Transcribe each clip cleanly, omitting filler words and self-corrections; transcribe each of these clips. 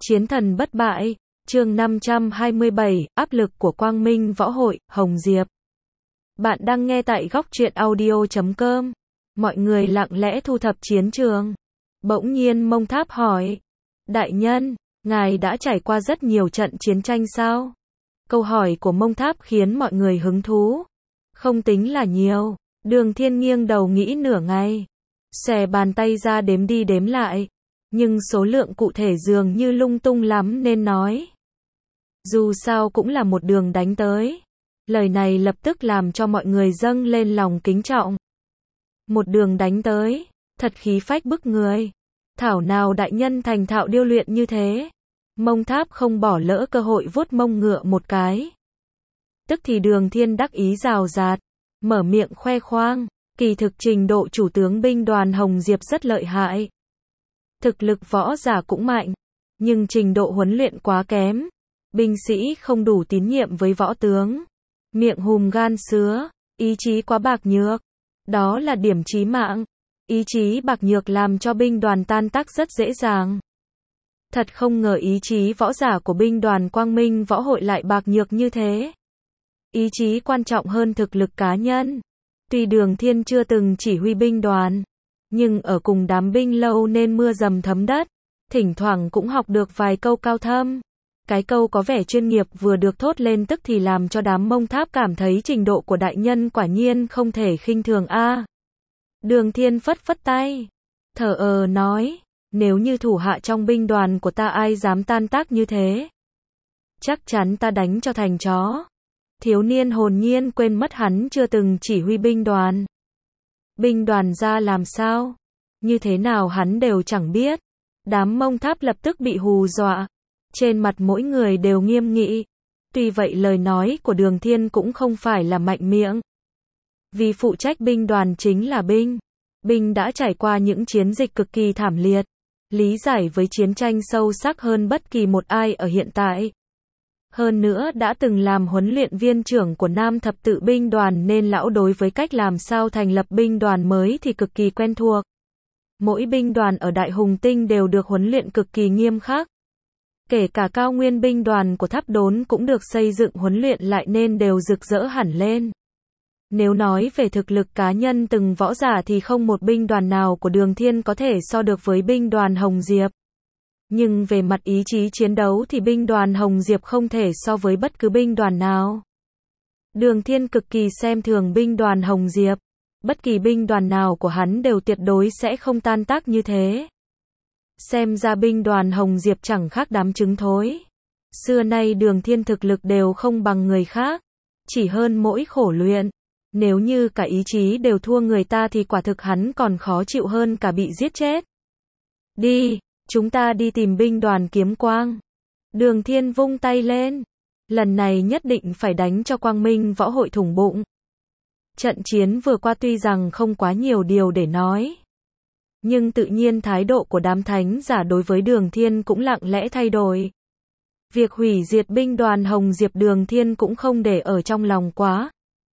Chiến thần bất bại, chương 527, áp lực của Quang Minh Võ Hội, Hồng Diệp. Bạn đang nghe tại góc truyện audio.com. Mọi người lặng lẽ thu thập chiến trường. Bỗng nhiên Mông Tháp hỏi. Đại nhân, ngài đã trải qua rất nhiều trận chiến tranh sao? Câu hỏi của Mông Tháp khiến mọi người hứng thú. Không tính là nhiều. Đường Thiên nghiêng đầu nghĩ nửa ngày. Xòe bàn tay ra đếm đi đếm lại. Nhưng số lượng cụ thể dường như lung tung lắm nên nói. Dù sao cũng là một đường đánh tới. Lời này lập tức làm cho mọi người dâng lên lòng kính trọng. Một đường đánh tới, thật khí phách bức người. Thảo nào đại nhân thành thạo điêu luyện như thế. Mông Tháp không bỏ lỡ cơ hội vuốt mông ngựa một cái. Tức thì Đường Thiên đắc ý rào rạt, mở miệng khoe khoang. Kỳ thực trình độ chủ tướng binh đoàn Hồng Diệp rất lợi hại. Thực lực võ giả cũng mạnh, nhưng trình độ huấn luyện quá kém. Binh sĩ không đủ tín nhiệm với võ tướng. Miệng hùm gan sứa, ý chí quá bạc nhược. Đó là điểm chí mạng. Ý chí bạc nhược làm cho binh đoàn tan tác rất dễ dàng. Thật không ngờ ý chí võ giả của binh đoàn Quang Minh Võ Hội lại bạc nhược như thế. Ý chí quan trọng hơn thực lực cá nhân. Tuy Đường Thiên chưa từng chỉ huy binh đoàn, nhưng ở cùng đám binh lâu nên mưa dầm thấm đất, thỉnh thoảng cũng học được vài câu cao thâm. Cái câu có vẻ chuyên nghiệp vừa được thốt lên tức thì làm cho đám Mông Tháp cảm thấy trình độ của đại nhân quả nhiên không thể khinh thường a. Đường Thiên phất phất tay, thờ nói, nếu như thủ hạ trong binh đoàn của ta ai dám tan tác như thế, chắc chắn ta đánh cho thành chó. Thiếu niên hồn nhiên quên mất hắn chưa từng chỉ huy binh đoàn. Binh đoàn ra làm sao? Như thế nào hắn đều chẳng biết. Đám Mông Tháp lập tức bị hù dọa. Trên mặt mỗi người đều nghiêm nghị. Tuy vậy lời nói của Đường Thiên cũng không phải là mạnh miệng. Vì phụ trách binh đoàn chính là binh. Binh đã trải qua những chiến dịch cực kỳ thảm liệt. Lý giải với chiến tranh sâu sắc hơn bất kỳ một ai ở hiện tại. Hơn nữa đã từng làm huấn luyện viên trưởng của Nam Thập Tự binh đoàn nên lão đối với cách làm sao thành lập binh đoàn mới thì cực kỳ quen thuộc. Mỗi binh đoàn ở Đại Hùng Tinh đều được huấn luyện cực kỳ nghiêm khắc. Kể cả cao nguyên binh đoàn của Tháp Đốn cũng được xây dựng huấn luyện lại nên đều rực rỡ hẳn lên. Nếu nói về thực lực cá nhân từng võ giả thì không một binh đoàn nào của Đường Thiên có thể so được với binh đoàn Hồng Diệp. Nhưng về mặt ý chí chiến đấu thì binh đoàn Hồng Diệp không thể so với bất cứ binh đoàn nào. Đường Thiên cực kỳ xem thường binh đoàn Hồng Diệp. Bất kỳ binh đoàn nào của hắn đều tuyệt đối sẽ không tan tác như thế. Xem ra binh đoàn Hồng Diệp chẳng khác đám trứng thối. Xưa nay Đường Thiên thực lực đều không bằng người khác. Chỉ hơn mỗi khổ luyện. Nếu như cả ý chí đều thua người ta thì quả thực hắn còn khó chịu hơn cả bị giết chết. Đi! Chúng ta đi tìm binh đoàn Kiếm Quang. Đường Thiên vung tay lên. Lần này nhất định phải đánh cho Quang Minh Võ Hội thủng bụng. Trận chiến vừa qua tuy rằng không quá nhiều điều để nói. Nhưng tự nhiên thái độ của đám thánh giả đối với Đường Thiên cũng lặng lẽ thay đổi. Việc hủy diệt binh đoàn Hồng Diệp Đường Thiên cũng không để ở trong lòng quá.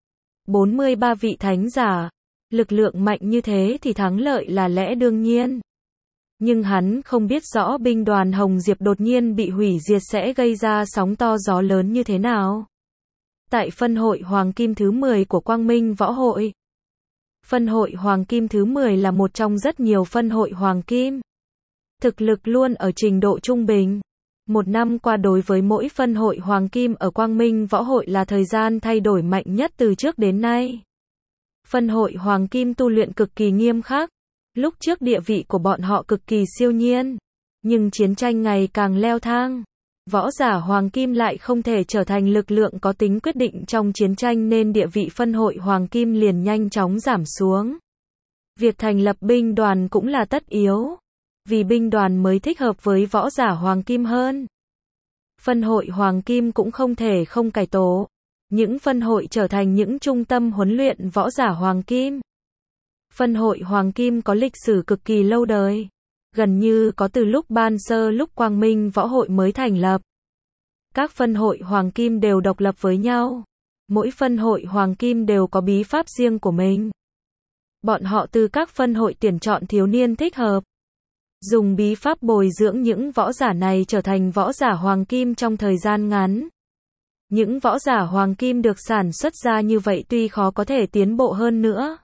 43 vị thánh giả. Lực lượng mạnh như thế thì thắng lợi là lẽ đương nhiên. Nhưng hắn không biết rõ binh đoàn Hồng Diệp đột nhiên bị hủy diệt sẽ gây ra sóng to gió lớn như thế nào. Tại phân hội Hoàng Kim thứ 10 của Quang Minh Võ Hội. Phân hội Hoàng Kim thứ 10 là một trong rất nhiều phân hội Hoàng Kim. Thực lực luôn ở trình độ trung bình. Một năm qua đối với mỗi phân hội Hoàng Kim ở Quang Minh Võ Hội là thời gian thay đổi mạnh nhất từ trước đến nay. Phân hội Hoàng Kim tu luyện cực kỳ nghiêm khắc. Lúc trước địa vị của bọn họ cực kỳ siêu nhiên, nhưng chiến tranh ngày càng leo thang. Võ giả Hoàng Kim lại không thể trở thành lực lượng có tính quyết định trong chiến tranh nên địa vị phân hội Hoàng Kim liền nhanh chóng giảm xuống. Việc thành lập binh đoàn cũng là tất yếu, vì binh đoàn mới thích hợp với võ giả Hoàng Kim hơn. Phân hội Hoàng Kim cũng không thể không cải tổ. Những phân hội trở thành những trung tâm huấn luyện võ giả Hoàng Kim. Phân hội Hoàng Kim có lịch sử cực kỳ lâu đời, gần như có từ lúc ban sơ lúc Quang Minh Võ Hội mới thành lập. Các phân hội Hoàng Kim đều độc lập với nhau. Mỗi phân hội Hoàng Kim đều có bí pháp riêng của mình. Bọn họ từ các phân hội tuyển chọn thiếu niên thích hợp. dùng bí pháp bồi dưỡng những võ giả này trở thành võ giả hoàng kim trong thời gian ngắn. Những võ giả hoàng kim được sản xuất ra như vậy tuy khó có thể tiến bộ hơn nữa,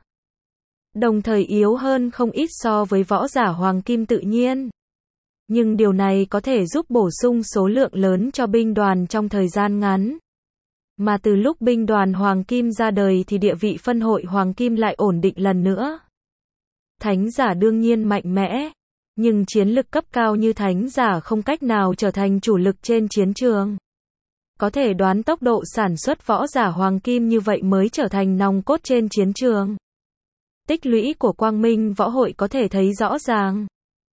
đồng thời yếu hơn không ít so với võ giả hoàng kim tự nhiên. Nhưng điều này có thể giúp bổ sung số lượng lớn cho binh đoàn trong thời gian ngắn. Mà từ lúc binh đoàn hoàng kim ra đời thì địa vị phân hội hoàng kim lại ổn định lần nữa. Thánh giả đương nhiên mạnh mẽ, nhưng chiến lực cấp cao như thánh giả không cách nào trở thành chủ lực trên chiến trường. Có thể đoán tốc độ sản xuất võ giả hoàng kim như vậy mới trở thành nòng cốt trên chiến trường. Tích lũy của Quang Minh Võ Hội có thể thấy rõ ràng.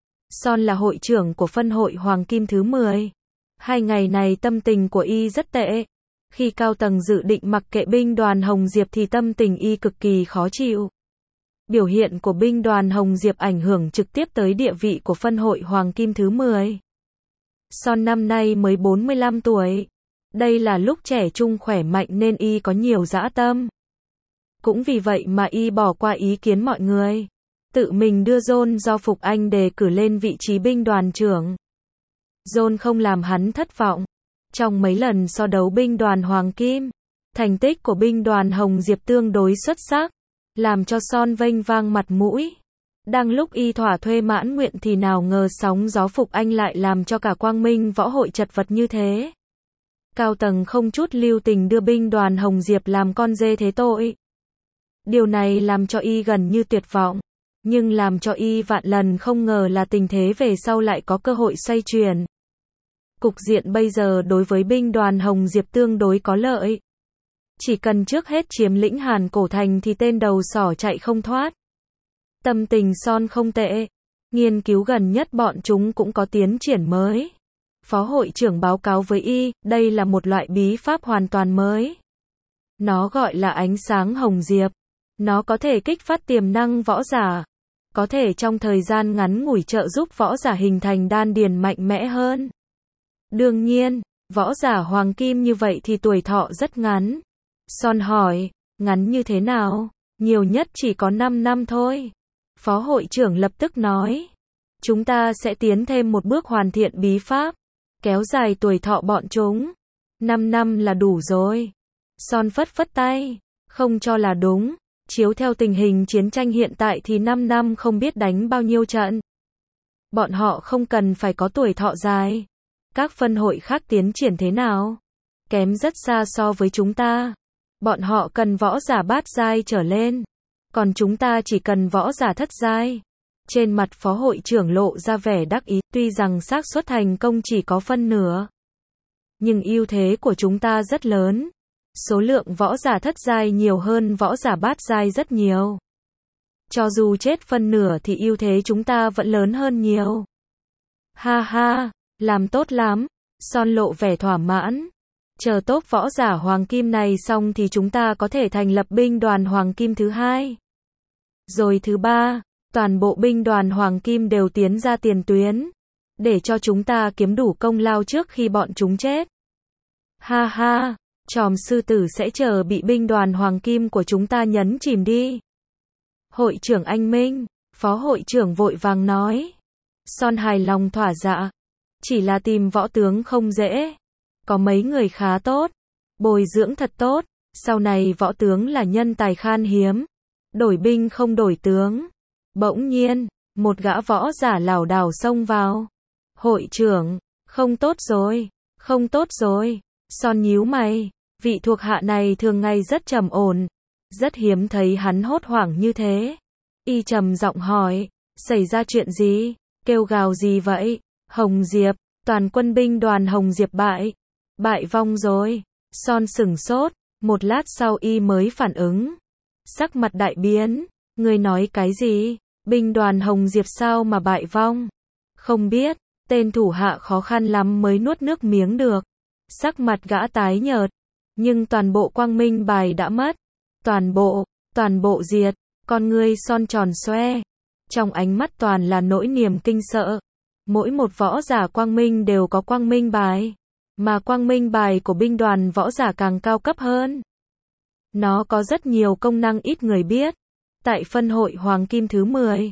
Son là hội trưởng của phân hội hoàng kim thứ 10. 2 ngày này tâm tình của y rất tệ. Khi cao tầng dự định mặc kệ binh đoàn Hồng Diệp thì tâm tình y cực kỳ khó chịu. Biểu hiện của binh đoàn Hồng Diệp ảnh hưởng trực tiếp tới địa vị của phân hội hoàng kim thứ 10. Son năm nay mới 45 tuổi. Đây là lúc trẻ trung khỏe mạnh nên y có nhiều dã tâm. Cũng vì vậy mà y bỏ qua ý kiến mọi người. Tự mình đưa John do Phục Anh đề cử lên vị trí binh đoàn trưởng. John không làm hắn thất vọng. Trong mấy lần so đấu binh đoàn Hoàng Kim, thành tích của binh đoàn Hồng Diệp tương đối xuất sắc, làm cho Son vênh vang mặt mũi. Đang lúc y thỏa thuê mãn nguyện thì nào ngờ sóng gió Phục Anh lại làm cho cả Quang Minh Võ Hội chật vật như thế. Cao tầng không chút lưu tình đưa binh đoàn Hồng Diệp làm con dê thế tội. Điều này làm cho y gần như tuyệt vọng, nhưng làm cho y vạn lần không ngờ là tình thế về sau lại có cơ hội xoay chuyển. Cục diện bây giờ đối với binh đoàn Hồng Diệp tương đối có lợi. Chỉ cần trước hết chiếm lĩnh Hàn Cổ Thành thì tên đầu sỏ chạy không thoát. Tâm tình Son không tệ. Nghiên cứu gần nhất bọn chúng cũng có tiến triển mới. Phó hội trưởng báo cáo với y, đây là một loại bí pháp hoàn toàn mới. Nó gọi là ánh sáng Hồng Diệp. Nó có thể kích phát tiềm năng võ giả. Có thể trong thời gian ngắn ngủi trợ giúp võ giả hình thành đan điền mạnh mẽ hơn. Đương nhiên, võ giả hoàng kim như vậy thì tuổi thọ rất ngắn. Son hỏi, ngắn như thế nào? Nhiều nhất chỉ có 5 năm thôi. Phó hội trưởng lập tức nói, chúng ta sẽ tiến thêm một bước hoàn thiện bí pháp, kéo dài tuổi thọ bọn chúng. 5 năm là đủ rồi. Son phất phất tay, không cho là đúng. Chiếu theo tình hình chiến tranh hiện tại thì 5 năm không biết đánh bao nhiêu trận. Bọn họ không cần phải có tuổi thọ dài. Các phân hội khác tiến triển thế nào? Kém rất xa so với chúng ta. Bọn họ cần võ giả bát giai trở lên. Còn chúng ta chỉ cần võ giả thất giai. Trên mặt phó hội trưởng lộ ra vẻ đắc ý, tuy rằng xác suất thành công chỉ có phân nửa. Nhưng ưu thế của chúng ta rất lớn. Số lượng võ giả thất giai nhiều hơn võ giả bát giai rất nhiều. Cho dù chết phân nửa thì ưu thế chúng ta vẫn lớn hơn nhiều. Ha ha, làm tốt lắm. Son lộ vẻ thỏa mãn. Chờ tốp võ giả Hoàng Kim này xong thì chúng ta có thể thành lập binh đoàn Hoàng Kim thứ 2. Rồi thứ 3, toàn bộ binh đoàn Hoàng Kim đều tiến ra tiền tuyến. Để cho chúng ta kiếm đủ công lao trước khi bọn chúng chết. Ha ha, Tròm sư tử sẽ chờ bị binh đoàn Hoàng Kim của chúng ta nhấn chìm đi. Hội trưởng anh Minh, phó hội trưởng vội vàng nói. Son hài lòng thỏa dạ. Chỉ là tìm võ tướng không dễ. Có mấy người khá tốt. Bồi dưỡng thật tốt. Sau này võ tướng là nhân tài khan hiếm. Đổi binh không đổi tướng. Bỗng nhiên, một gã võ giả lảo đảo xông vào. Hội trưởng, không tốt rồi. Không tốt rồi. Son nhíu mày. Vị thuộc hạ này thường ngày rất trầm ổn. Rất hiếm thấy hắn hốt hoảng như thế. Y trầm giọng hỏi. Xảy ra chuyện gì? Kêu gào gì vậy? Hồng Diệp, toàn quân binh đoàn Hồng Diệp bại. Bại vong rồi. Son sửng sốt. Một lát sau y mới phản ứng. Sắc mặt đại biến. Người nói cái gì? Binh đoàn Hồng Diệp sao mà bại vong? Không biết. Tên thủ hạ khó khăn lắm mới nuốt nước miếng được. Sắc mặt gã tái nhợt. Nhưng toàn bộ quang minh bài đã mất. Toàn bộ diệt. Con ngươi Son tròn xoe. Trong ánh mắt toàn là nỗi niềm kinh sợ. Mỗi một võ giả quang minh đều có quang minh bài. Mà quang minh bài của binh đoàn võ giả càng cao cấp hơn. Nó có rất nhiều công năng ít người biết. Tại phân hội Hoàng Kim thứ 10,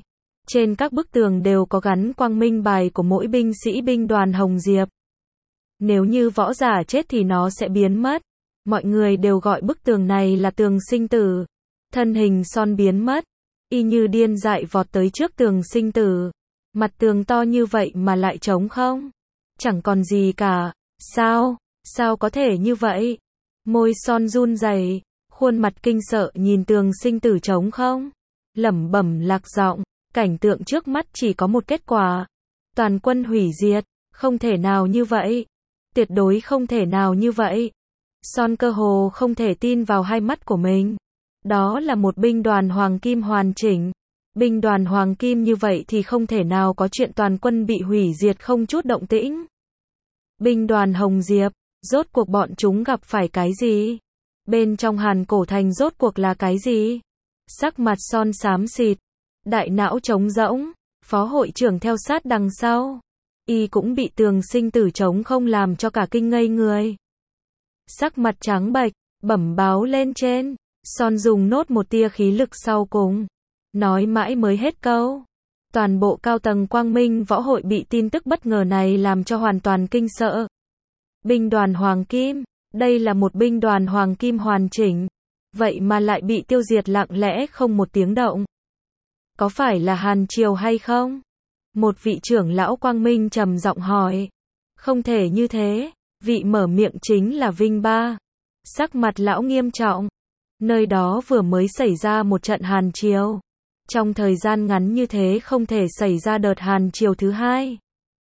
Trên các bức tường đều có gắn quang minh bài của mỗi binh sĩ binh đoàn Hồng Diệp. Nếu như võ giả chết thì nó sẽ biến mất. Mọi người đều gọi bức tường này là tường sinh tử. Thân hình Son biến mất, y như điên dại vọt tới trước tường sinh tử. Mặt tường to như vậy mà lại trống không? Chẳng còn gì cả. Sao? Sao có thể như vậy? Môi Son run rẩy, khuôn mặt kinh sợ nhìn tường sinh tử trống không. Lẩm bẩm lạc giọng, cảnh tượng trước mắt chỉ có một kết quả. Toàn quân hủy diệt, không thể nào như vậy. Tuyệt đối không thể nào như vậy. Son cơ hồ không thể tin vào hai mắt của mình. Đó là một binh đoàn Hoàng Kim hoàn chỉnh. Binh đoàn Hoàng Kim như vậy thì không thể nào có chuyện toàn quân bị hủy diệt không chút động tĩnh. Binh đoàn Hồng Diệp, rốt cuộc bọn chúng gặp phải cái gì? Bên trong Hàn Cổ Thành rốt cuộc là cái gì? Sắc mặt Son xám xịt, đại não trống rỗng, phó hội trưởng theo sát đằng sau. Y cũng bị tường sinh tử trống không làm cho cả kinh ngây người. Sắc mặt trắng bệch, bẩm báo lên trên. Son dùng nốt một tia khí lực sau cùng. Nói mãi mới hết câu. Toàn bộ cao tầng Quang Minh Võ Hội bị tin tức bất ngờ này làm cho hoàn toàn kinh sợ. Binh đoàn Hoàng Kim, đây là một binh đoàn Hoàng Kim hoàn chỉnh. Vậy mà lại bị tiêu diệt lặng lẽ không một tiếng động. Có phải là Hàn Triều hay không? Một vị trưởng lão Quang Minh trầm giọng hỏi. Không thể như thế, vị mở miệng chính là Vinh Ba. Sắc mặt lão nghiêm trọng. Nơi đó vừa mới xảy ra một trận Hàn Triều. Trong thời gian ngắn như thế không thể xảy ra đợt Hàn Triều thứ hai.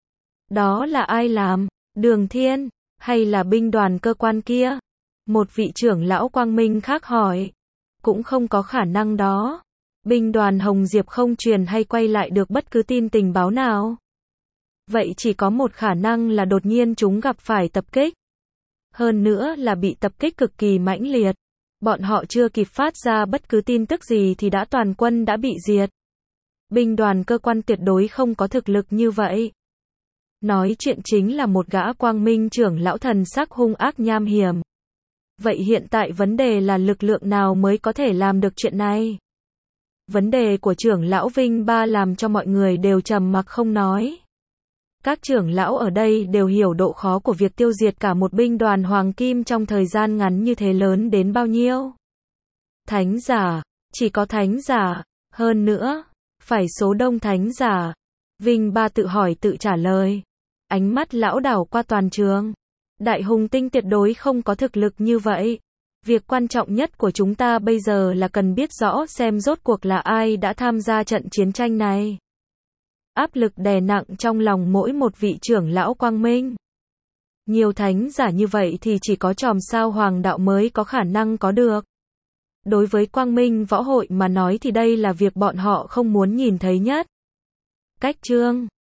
Đó là ai làm? Đường Thiên? Hay là binh đoàn cơ quan kia? Một vị trưởng lão Quang Minh khác hỏi. Cũng không có khả năng đó. Binh đoàn Hồng Diệp không truyền hay quay lại được bất cứ tin tình báo nào. Vậy chỉ có một khả năng là đột nhiên chúng gặp phải tập kích. Hơn nữa là bị tập kích cực kỳ mãnh liệt. Bọn họ chưa kịp phát ra bất cứ tin tức gì thì toàn quân đã bị diệt. Binh đoàn cơ quan tuyệt đối không có thực lực như vậy. Nói chuyện chính là một gã Quang Minh trưởng lão thần sắc hung ác nham hiểm. Vậy hiện tại vấn đề là lực lượng nào mới có thể làm được chuyện này? Vấn đề của trưởng lão Vinh Ba làm cho mọi người đều trầm mặc không nói. Các trưởng lão ở đây đều hiểu độ khó của việc tiêu diệt cả một binh đoàn Hoàng Kim trong thời gian ngắn như thế lớn đến bao nhiêu. Thánh giả, chỉ có thánh giả, hơn nữa, phải số đông thánh giả. Vinh Ba tự hỏi tự trả lời. Ánh mắt lão đảo qua toàn trường. Đại hùng tinh tuyệt đối không có thực lực như vậy. Việc quan trọng nhất của chúng ta bây giờ là cần biết rõ xem rốt cuộc là ai đã tham gia trận chiến tranh này. Áp lực đè nặng trong lòng mỗi một vị trưởng lão Quang Minh. Nhiều thánh giả như vậy thì chỉ có chòm sao hoàng đạo mới có khả năng có được. Đối với Quang Minh Võ Hội mà nói thì đây là việc bọn họ không muốn nhìn thấy nhất. Cách chương